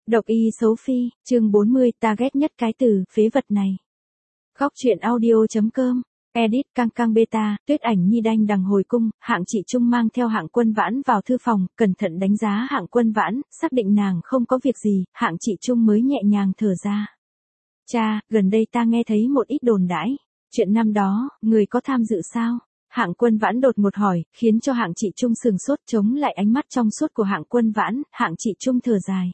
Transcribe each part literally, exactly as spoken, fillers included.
Độc y xấu phi, chương bốn mươi, ta ghét nhất cái từ phế vật này. Góc truyện audio.com, edit căng căng beta, Tuyết Ảnh Nhi đanh đằng hồi cung, Hạng Trị Trung mang theo Hạng Quân Vãn vào thư phòng, cẩn thận đánh giá Hạng Quân Vãn, xác định nàng không có việc gì, Hạng Trị Trung mới nhẹ nhàng thở ra. Cha, gần đây ta nghe thấy một ít đồn đãi, chuyện năm đó, người có tham dự sao? Hạng Quân Vãn đột ngột hỏi, khiến cho Hạng Trị Trung sừng sốt, chống lại ánh mắt trong suốt của Hạng Quân Vãn, Hạng Trị Trung thở dài.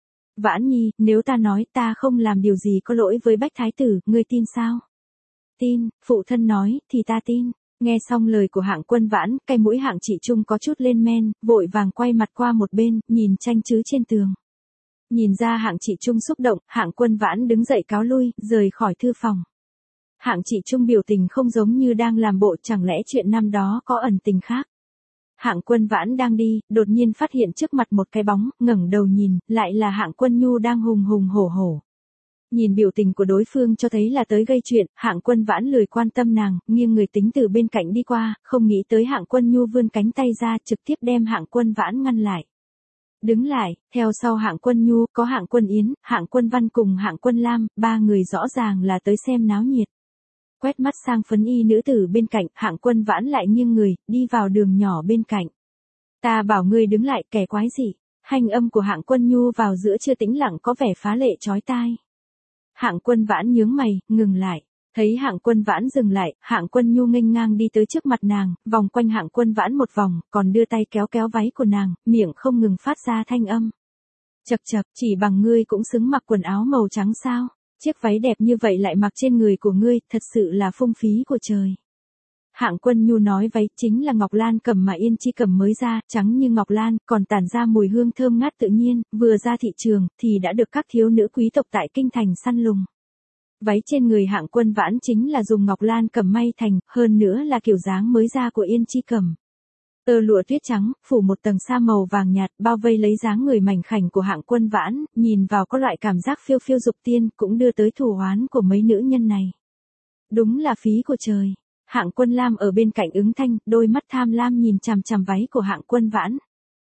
Vãn Nhi, nếu ta nói ta không làm điều gì có lỗi với Bách Thái Tử, ngươi tin sao? Tin, phụ thân nói, thì ta tin. Nghe xong lời của Hạng Quân Vãn, cái mũi Hạng Trị Trung có chút lên men, vội vàng quay mặt qua một bên, nhìn tranh chữ trên tường. Nhìn ra Hạng Trị Trung xúc động, Hạng Quân Vãn đứng dậy cáo lui, rời khỏi thư phòng. Hạng Trị Trung biểu tình không giống như đang làm bộ, chẳng lẽ chuyện năm đó có ẩn tình khác. Hạng Quân Vãn đang đi, đột nhiên phát hiện trước mặt một cái bóng, ngẩng đầu nhìn, lại là Hạng Quân Nhu đang hùng hùng hổ hổ. Nhìn biểu tình của đối phương cho thấy là tới gây chuyện, Hạng Quân Vãn lười quan tâm nàng, nghiêng người tính từ bên cạnh đi qua, không nghĩ tới Hạng Quân Nhu vươn cánh tay ra, trực tiếp đem Hạng Quân Vãn ngăn lại. Đứng lại, theo sau Hạng Quân Nhu, có Hạng Quân Yến, Hạng Quân Văn cùng Hạng Quân Lam, ba người rõ ràng là tới xem náo nhiệt. Quét mắt sang phấn y nữ tử bên cạnh, Hạng Quân Vãn lại nghiêng người, đi vào đường nhỏ bên cạnh. Ta bảo ngươi đứng lại, kẻ quái gì? Hành âm của Hạng Quân Nhu vào giữa chưa tĩnh lặng có vẻ phá lệ chói tai. Hạng Quân Vãn nhướng mày, ngừng lại. Thấy Hạng Quân Vãn dừng lại, Hạng Quân Nhu nghênh ngang đi tới trước mặt nàng, vòng quanh Hạng Quân Vãn một vòng, còn đưa tay kéo kéo váy của nàng, miệng không ngừng phát ra thanh âm. Chậc chậc, chỉ bằng ngươi cũng xứng mặc quần áo màu trắng sao? Chiếc váy đẹp như vậy lại mặc trên người của ngươi, thật sự là phung phí của trời. Hạng Quân Nhu nói váy chính là ngọc lan cầm mà Yên Chi cầm mới ra, trắng như ngọc lan, còn tản ra mùi hương thơm ngát tự nhiên, vừa ra thị trường, thì đã được các thiếu nữ quý tộc tại kinh thành săn lùng. Váy trên người Hạng Quân Vãn chính là dùng ngọc lan cầm may thành, hơn nữa là kiểu dáng mới ra của Yên Chi cầm. Tơ lụa tuyết trắng, phủ một tầng sa màu vàng nhạt, bao vây lấy dáng người mảnh khảnh của Hạng Quân Vãn, nhìn vào có loại cảm giác phiêu phiêu dục tiên, cũng đưa tới thù oán của mấy nữ nhân này. Đúng là phí của trời. Hạng Quân Lam ở bên cạnh ứng thanh, đôi mắt tham lam nhìn chằm chằm váy của Hạng Quân Vãn.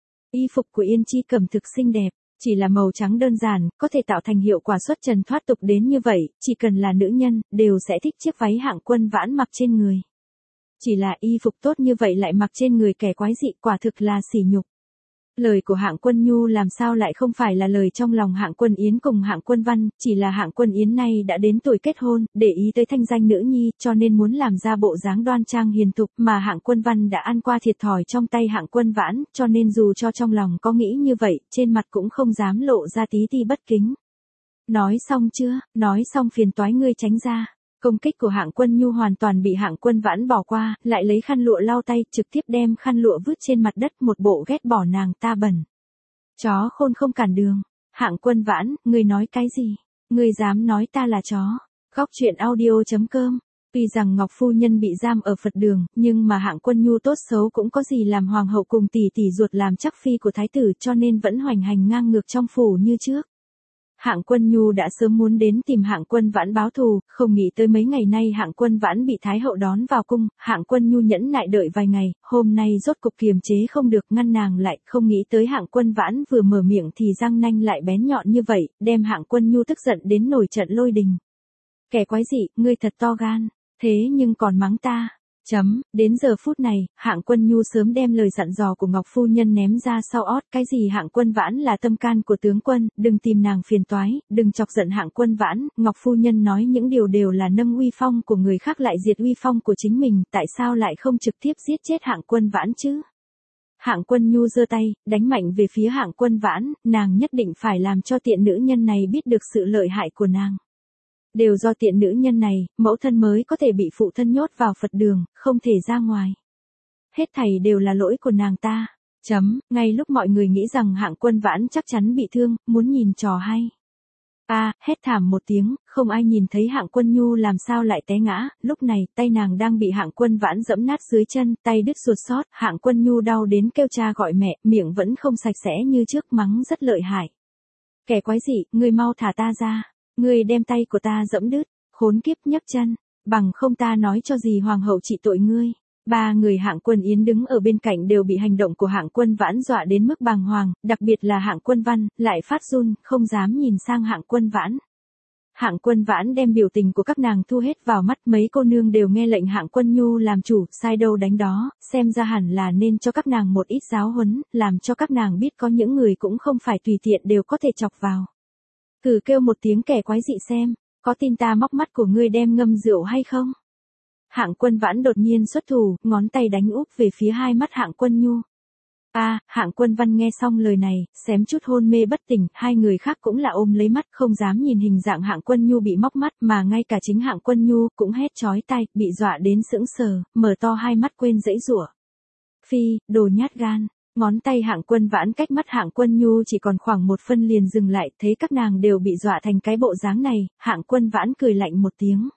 Y phục của Yên Chi cầm thực xinh đẹp, chỉ là màu trắng đơn giản, có thể tạo thành hiệu quả xuất trần thoát tục đến như vậy, chỉ cần là nữ nhân, đều sẽ thích chiếc váy Hạng Quân Vãn mặc trên người. Chỉ là y phục tốt như vậy lại mặc trên người kẻ quái dị, quả thực là sỉ nhục. Lời của Hạng Quân Nhu làm sao lại không phải là lời trong lòng Hạng Quân Yến cùng Hạng Quân Văn, chỉ là Hạng Quân Yến nay đã đến tuổi kết hôn, để ý tới thanh danh nữ nhi, cho nên muốn làm ra bộ dáng đoan trang hiền thục, mà Hạng Quân Văn đã ăn qua thiệt thòi trong tay Hạng Quân Vãn, cho nên dù cho trong lòng có nghĩ như vậy, trên mặt cũng không dám lộ ra tí ti bất kính. Nói xong chưa, nói xong phiền toái ngươi tránh ra. Công kích của Hạng Quân Nhu hoàn toàn bị Hạng Quân Vãn bỏ qua, lại lấy khăn lụa lau tay, trực tiếp đem khăn lụa vứt trên mặt đất, một bộ ghét bỏ nàng ta bẩn. Chó khôn không cản đường. Hạng Quân Vãn, ngươi nói cái gì? Ngươi dám nói ta là chó? Góc truyện audio.com. Tuy rằng Ngọc Phu Nhân bị giam ở Phật đường, nhưng mà Hạng Quân Nhu tốt xấu cũng có gì làm hoàng hậu cùng tỷ tỷ ruột làm chắc phi của thái tử, cho nên vẫn hoành hành ngang ngược trong phủ như trước. Hạng Quân Nhu đã sớm muốn đến tìm Hạng Quân Vãn báo thù, không nghĩ tới mấy ngày nay Hạng Quân Vãn bị Thái hậu đón vào cung, Hạng Quân Nhu nhẫn nại đợi vài ngày, hôm nay rốt cục kiềm chế không được ngăn nàng lại, không nghĩ tới Hạng Quân Vãn vừa mở miệng thì răng nanh lại bén nhọn như vậy, đem Hạng Quân Nhu tức giận đến nổi trận lôi đình. Kẻ quái dị, ngươi thật to gan, thế nhưng còn mắng ta. Chấm, đến giờ phút này, Hạng Quân Nhu sớm đem lời dặn dò của Ngọc Phu Nhân ném ra sau ót, cái gì Hạng Quân Vãn là tâm can của tướng quân, đừng tìm nàng phiền toái, đừng chọc giận Hạng Quân Vãn, Ngọc Phu Nhân nói những điều đều là nâng uy phong của người khác lại diệt uy phong của chính mình, tại sao lại không trực tiếp giết chết Hạng Quân Vãn chứ? Hạng Quân Nhu giơ tay, đánh mạnh về phía Hạng Quân Vãn, nàng nhất định phải làm cho tiện nữ nhân này biết được sự lợi hại của nàng. Đều do tiện nữ nhân này, mẫu thân mới có thể bị phụ thân nhốt vào Phật đường, không thể ra ngoài. Hết thảy đều là lỗi của nàng ta. Chấm, ngay lúc mọi người nghĩ rằng Hạng Quân Vãn chắc chắn bị thương, muốn nhìn trò hay. A, à, hét thảm một tiếng, không ai nhìn thấy Hạng Quân Nhu làm sao lại té ngã, lúc này, tay nàng đang bị Hạng Quân Vãn giẫm nát dưới chân, tay đứt ruột sót, Hạng Quân Nhu đau đến kêu cha gọi mẹ, miệng vẫn không sạch sẽ như trước, mắng rất lợi hại. Kẻ quái dị, ngươi mau thả ta ra. Ngươi đem tay của ta giẫm đứt, khốn kiếp nhấc chân, bằng không ta nói cho gì hoàng hậu trị tội ngươi. Ba người Hạng Quân Yến đứng ở bên cạnh đều bị hành động của Hạng Quân Vãn dọa đến mức bàng hoàng, đặc biệt là Hạng Quân Văn, lại phát run, không dám nhìn sang Hạng Quân Vãn. Hạng Quân Vãn đem biểu tình của các nàng thu hết vào mắt, mấy cô nương đều nghe lệnh Hạng Quân Nhu làm chủ, sai đâu đánh đó, xem ra hẳn là nên cho các nàng một ít giáo huấn, làm cho các nàng biết có những người cũng không phải tùy tiện đều có thể chọc vào. Cử kêu một tiếng kẻ quái dị xem, có tin ta móc mắt của ngươi đem ngâm rượu hay không? Hạng Quân Vãn đột nhiên xuất thủ, ngón tay đánh úp về phía hai mắt Hạng Quân Nhu. A, à, Hạng Quân Văn nghe xong lời này, xém chút hôn mê bất tỉnh, hai người khác cũng là ôm lấy mắt, không dám nhìn hình dạng Hạng Quân Nhu bị móc mắt, mà ngay cả chính Hạng Quân Nhu cũng hét chói tai, bị dọa đến sững sờ, mở to hai mắt quên giãy giụa. Phi, đồ nhát gan. Ngón tay Hạng Quân Vãn cách mắt Hạng Quân Nhu chỉ còn khoảng một phân liền dừng lại, thấy các nàng đều bị dọa thành cái bộ dáng này, Hạng Quân Vãn cười lạnh một tiếng.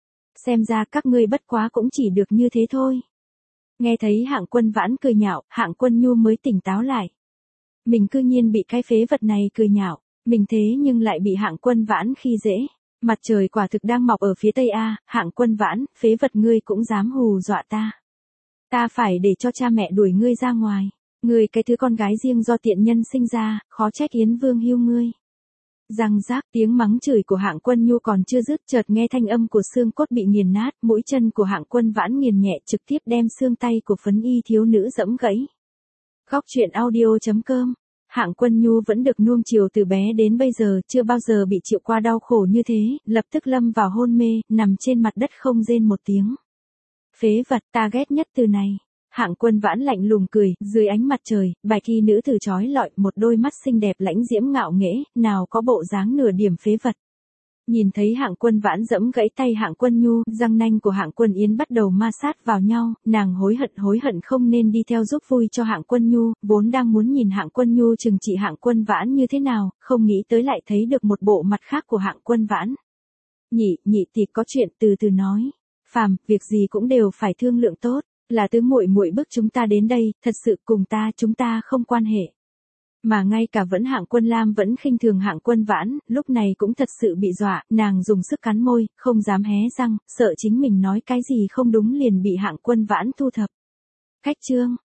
Xem ra các ngươi bất quá cũng chỉ được như thế thôi. Nghe thấy Hạng Quân Vãn cười nhạo, Hạng Quân Nhu mới tỉnh táo lại. Mình cư nhiên bị cái phế vật này cười nhạo, mình thế nhưng lại bị Hạng Quân Vãn khi dễ. Mặt trời quả thực đang mọc ở phía tây a, Hạng Quân Vãn, phế vật ngươi cũng dám hù dọa ta. Ta phải để cho cha mẹ đuổi ngươi ra ngoài. Ngươi cái thứ con gái riêng do tiện nhân sinh ra, khó trách Yến Vương hưu ngươi. Răng rác, tiếng mắng chửi của Hạng Quân Nhu còn chưa dứt, chợt nghe thanh âm của xương cốt bị nghiền nát, mũi chân của Hạng Quân Vãn nghiền nhẹ trực tiếp đem xương tay của phấn y thiếu nữ dẫm gãy. Góc truyện audio chấm com. Hạng Quân Nhu vẫn được nuông chiều từ bé đến bây giờ, chưa bao giờ bị chịu qua đau khổ như thế, lập tức lâm vào hôn mê, nằm trên mặt đất không rên một tiếng. Phế vật, ta ghét nhất từ này. Hạng Quân Vãn lạnh lùng cười, dưới ánh mặt trời, bài kỳ nữ tử chói lọi, một đôi mắt xinh đẹp lãnh diễm ngạo nghễ, nào có bộ dáng nửa điểm phế vật. Nhìn thấy Hạng Quân Vãn dẫm gãy tay Hạng Quân Nhu, răng nanh của Hạng Quân Yến bắt đầu ma sát vào nhau, nàng hối hận hối hận không nên đi theo giúp vui cho Hạng Quân Nhu, vốn đang muốn nhìn Hạng Quân Nhu trừng trị Hạng Quân Vãn như thế nào, không nghĩ tới lại thấy được một bộ mặt khác của Hạng Quân Vãn. Nhị, nhị tỷ có chuyện từ từ nói. Phàm, việc gì cũng đều phải thương lượng tốt. Là tứ muội muội bức chúng ta đến đây, thật sự cùng ta chúng ta không quan hệ. Mà ngay cả vẫn Hạng Quân Lam vẫn khinh thường Hạng Quân Vãn, lúc này cũng thật sự bị dọa, nàng dùng sức cắn môi, không dám hé răng, sợ chính mình nói cái gì không đúng liền bị Hạng Quân Vãn thu thập. Khách chương.